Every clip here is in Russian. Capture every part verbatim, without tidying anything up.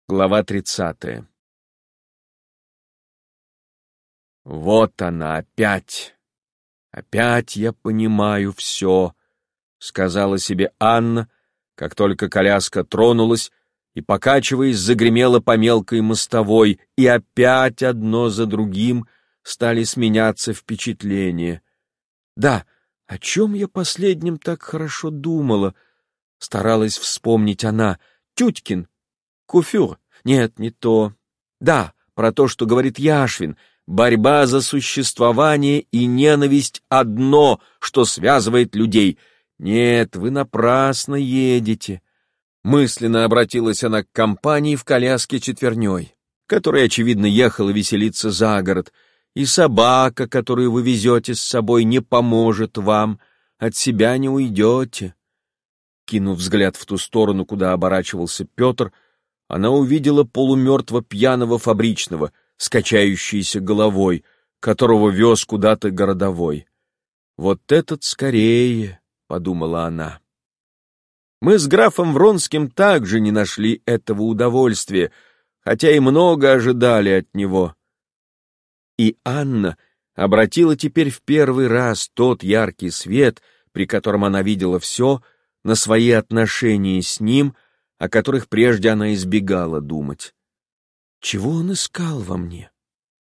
Глава тридцатая. Вот она опять. Опять я понимаю все, сказала себе Анна, как только коляска тронулась и, покачиваясь, загремела по мелкой мостовой, и опять одно за другим стали сменяться впечатления. Да, о чем я последним так хорошо думала? Старалась вспомнить она. Тюткин. Куфюр. Нет, не то. Да, про то, что говорит Яшвин. Борьба за существование и ненависть — одно, что связывает людей. Нет, вы напрасно едете. Мысленно обратилась она к компании в коляске четверней, которая, очевидно, ехала веселиться за город. И собака, которую вы везете с собой, не поможет вам. От себя не уйдете. Кинув взгляд в ту сторону, куда оборачивался Петр, она увидела полумертво пьяного фабричного, с качающейся головой, которого вез куда-то городовой. «Вот этот скорее», — подумала она. Мы с графом Вронским также не нашли этого удовольствия, хотя и много ожидали от него. И Анна обратила теперь в первый раз тот яркий свет, при котором она видела все, на свои отношения с ним, о которых прежде она избегала думать. Чего он искал во мне?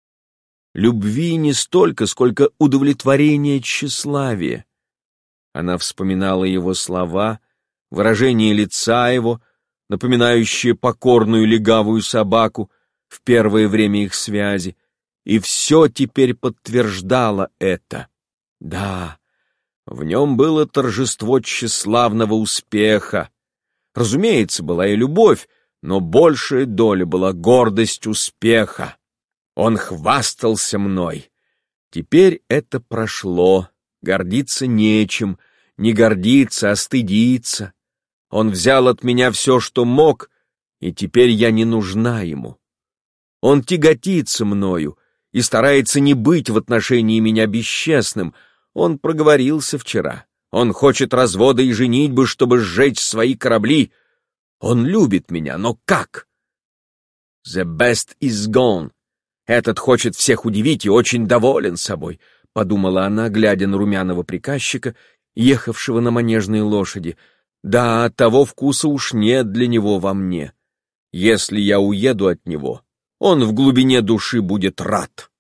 Любви не столько, сколько удовлетворения тщеславия. Она вспоминала его слова, выражение лица его, напоминающее покорную легавую собаку в первое время их связи, и все теперь подтверждало это. Да, в нем было торжество тщеславного успеха. Разумеется, была и любовь, но большая доля была гордость успеха. Он хвастался мной. Теперь это прошло, гордиться нечем, не гордиться, а стыдиться. Он взял от меня все, что мог, и теперь я не нужна ему. Он тяготится мною и старается не быть в отношении меня бесчестным. Он проговорился вчера. Он хочет развода и женитьбы, чтобы сжечь свои корабли. Он любит меня, но как? The best is gone. Этот хочет всех удивить и очень доволен собой, подумала она, глядя на румяного приказчика, ехавшего на манежной лошади. Да, того вкуса уж нет для него во мне. Если я уеду от него, он в глубине души будет рад.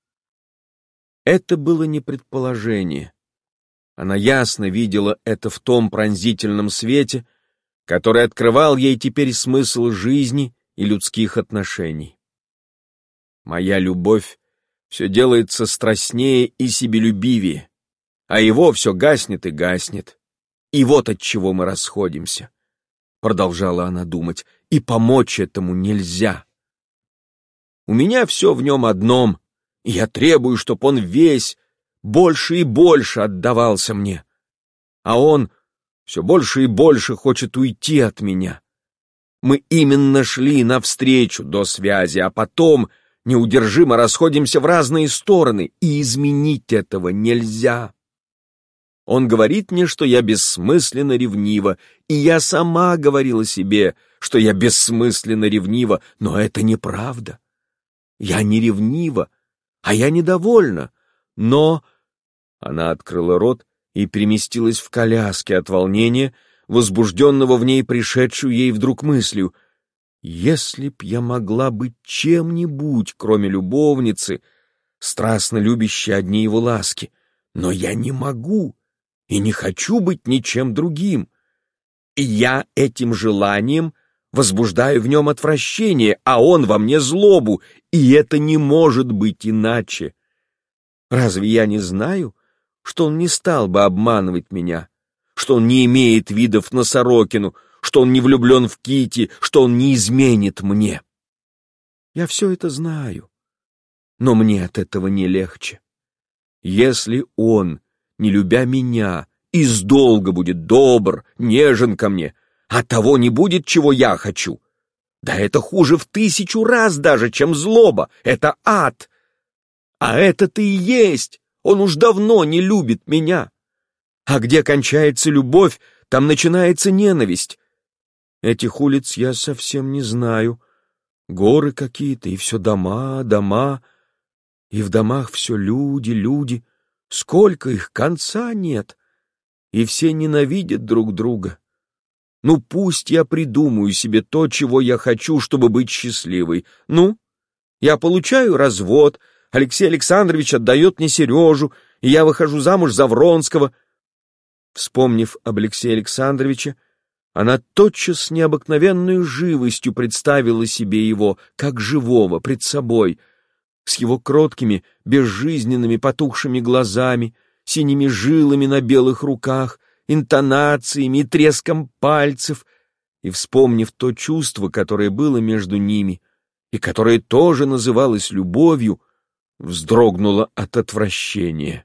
Это было не предположение. Она ясно видела это в том пронзительном свете, который открывал ей теперь смысл жизни и людских отношений. Моя любовь все делается страстнее и себелюбивее, а его все гаснет и гаснет. И вот от чего мы расходимся, продолжала она думать, и помочь этому нельзя. У меня все в нем одном, и я требую, чтоб он весь больше и больше отдавался мне, а он все больше и больше хочет уйти от меня. Мы именно шли навстречу до связи, а потом неудержимо расходимся в разные стороны, и изменить этого нельзя. Он говорит мне, что я бессмысленно ревнива, и я сама говорила себе, что я бессмысленно ревнива, но это неправда. Я не ревнива, а я недовольна, но... Она открыла рот и переместилась в коляске от волнения, возбужденного в ней пришедшую ей вдруг мыслью. Если б я могла быть чем-нибудь, кроме любовницы, страстно любящей одни его ласки, но я не могу и не хочу быть ничем другим. И я этим желанием возбуждаю в нем отвращение, а он во мне злобу, и это не может быть иначе. Разве я не знаю, что он не стал бы обманывать меня, что он не имеет видов на Сорокину, что он не влюблен в Кити, что он не изменит мне? Я все это знаю, но мне от этого не легче. Если он, не любя меня, издолго будет добр, нежен ко мне, а того не будет, чего я хочу, да это хуже в тысячу раз даже, чем злоба, это ад. А это-то и есть, он уж давно не любит меня. А где кончается любовь, там начинается ненависть. Этих улиц я совсем не знаю. Горы какие-то, и все дома, дома, и в домах все люди, люди. Сколько их, конца нет, и все ненавидят друг друга. Ну, пусть я придумаю себе то, чего я хочу, чтобы быть счастливой. Ну, я получаю развод, Алексей Александрович отдает мне Сережу, и я выхожу замуж за Вронского. Вспомнив об Алексее Александровиче, она тотчас с необыкновенной живостью представила себе его, как живого, пред собой, с его кроткими, безжизненными, потухшими глазами, синими жилами на белых руках, интонациями и треском пальцев, и, вспомнив то чувство, которое было между ними, и которое тоже называлось любовью, вздрогнула от отвращения.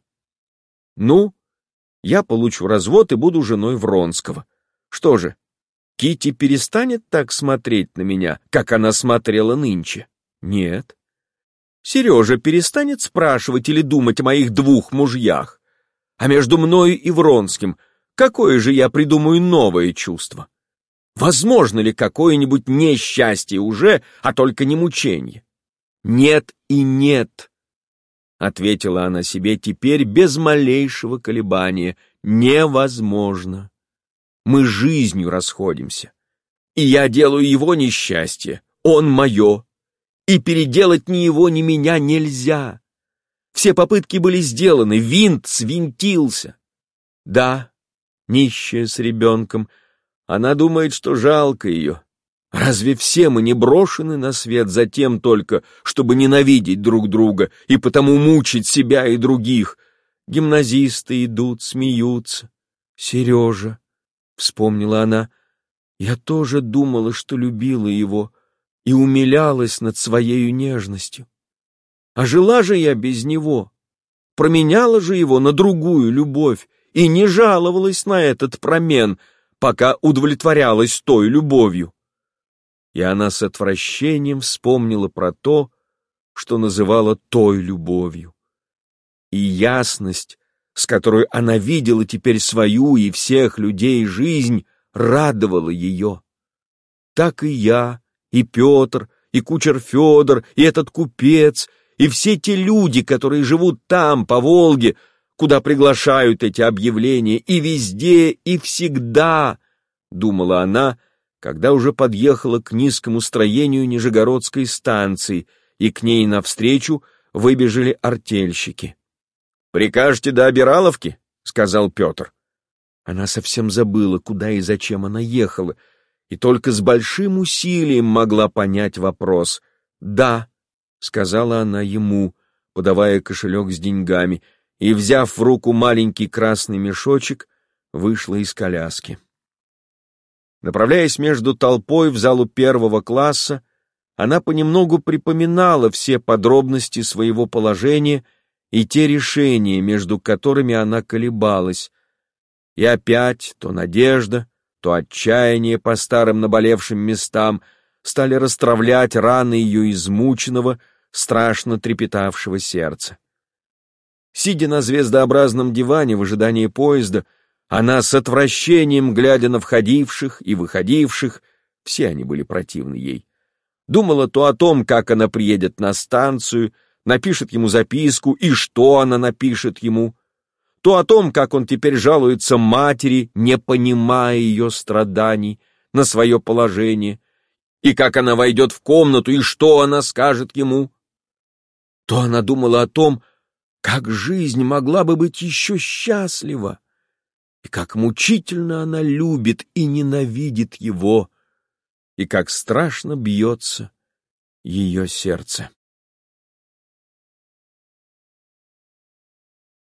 Ну, я получу развод и буду женой Вронского. Что же, Кити перестанет так смотреть на меня, как она смотрела нынче? Нет. Сережа перестанет спрашивать или думать о моих двух мужьях. А между мною и Вронским какое же я придумаю новое чувство? Возможно ли какое-нибудь несчастье уже, а только не мученье? Нет и нет, — ответила она себе теперь без малейшего колебания. Невозможно. Мы жизнью расходимся. И я делаю его несчастье, он мое. И переделать ни его, ни меня нельзя. Все попытки были сделаны, винт свинтился. Да, нищая с ребенком, она думает, что жалко ее. Разве все мы не брошены на свет за тем только, чтобы ненавидеть друг друга и потому мучить себя и других? Гимназисты идут, смеются. Сережа, — вспомнила она, — я тоже думала, что любила его и умилялась над своею нежностью. А жила же я без него, променяла же его на другую любовь и не жаловалась на этот промен, пока удовлетворялась той любовью. И она с отвращением вспомнила про то, что называла той любовью. И ясность, с которой она видела теперь свою и всех людей жизнь, радовала ее. Так и я, и Петр, и кучер Федор, и этот купец, и все те люди, которые живут там, по Волге, куда приглашают эти объявления, и везде, и всегда, — думала она, когда уже подъехала к низкому строению Нижегородской станции, и к ней навстречу выбежали артельщики. «Прикажете до Обираловки?» — сказал Петр. Она совсем забыла, куда и зачем она ехала, и только с большим усилием могла понять вопрос. «Да», — сказала она ему, подавая кошелек с деньгами, и, взяв в руку маленький красный мешочек, вышла из коляски. Направляясь между толпой в залу первого класса, она понемногу припоминала все подробности своего положения и те решения, между которыми она колебалась. И опять то надежда, то отчаяние по старым наболевшим местам стали растравлять раны ее измученного, страшно трепетавшего сердца. Сидя на звездообразном диване в ожидании поезда, она с отвращением, глядя на входивших и выходивших, все они были противны ей, думала то о том, как она приедет на станцию, напишет ему записку и что она напишет ему, то о том, как он теперь жалуется матери, не понимая ее страданий, на свое положение, и как она войдет в комнату и что она скажет ему. То она думала о том, как жизнь могла бы быть еще счастлива, и как мучительно она любит и ненавидит его, и как страшно бьется ее сердце.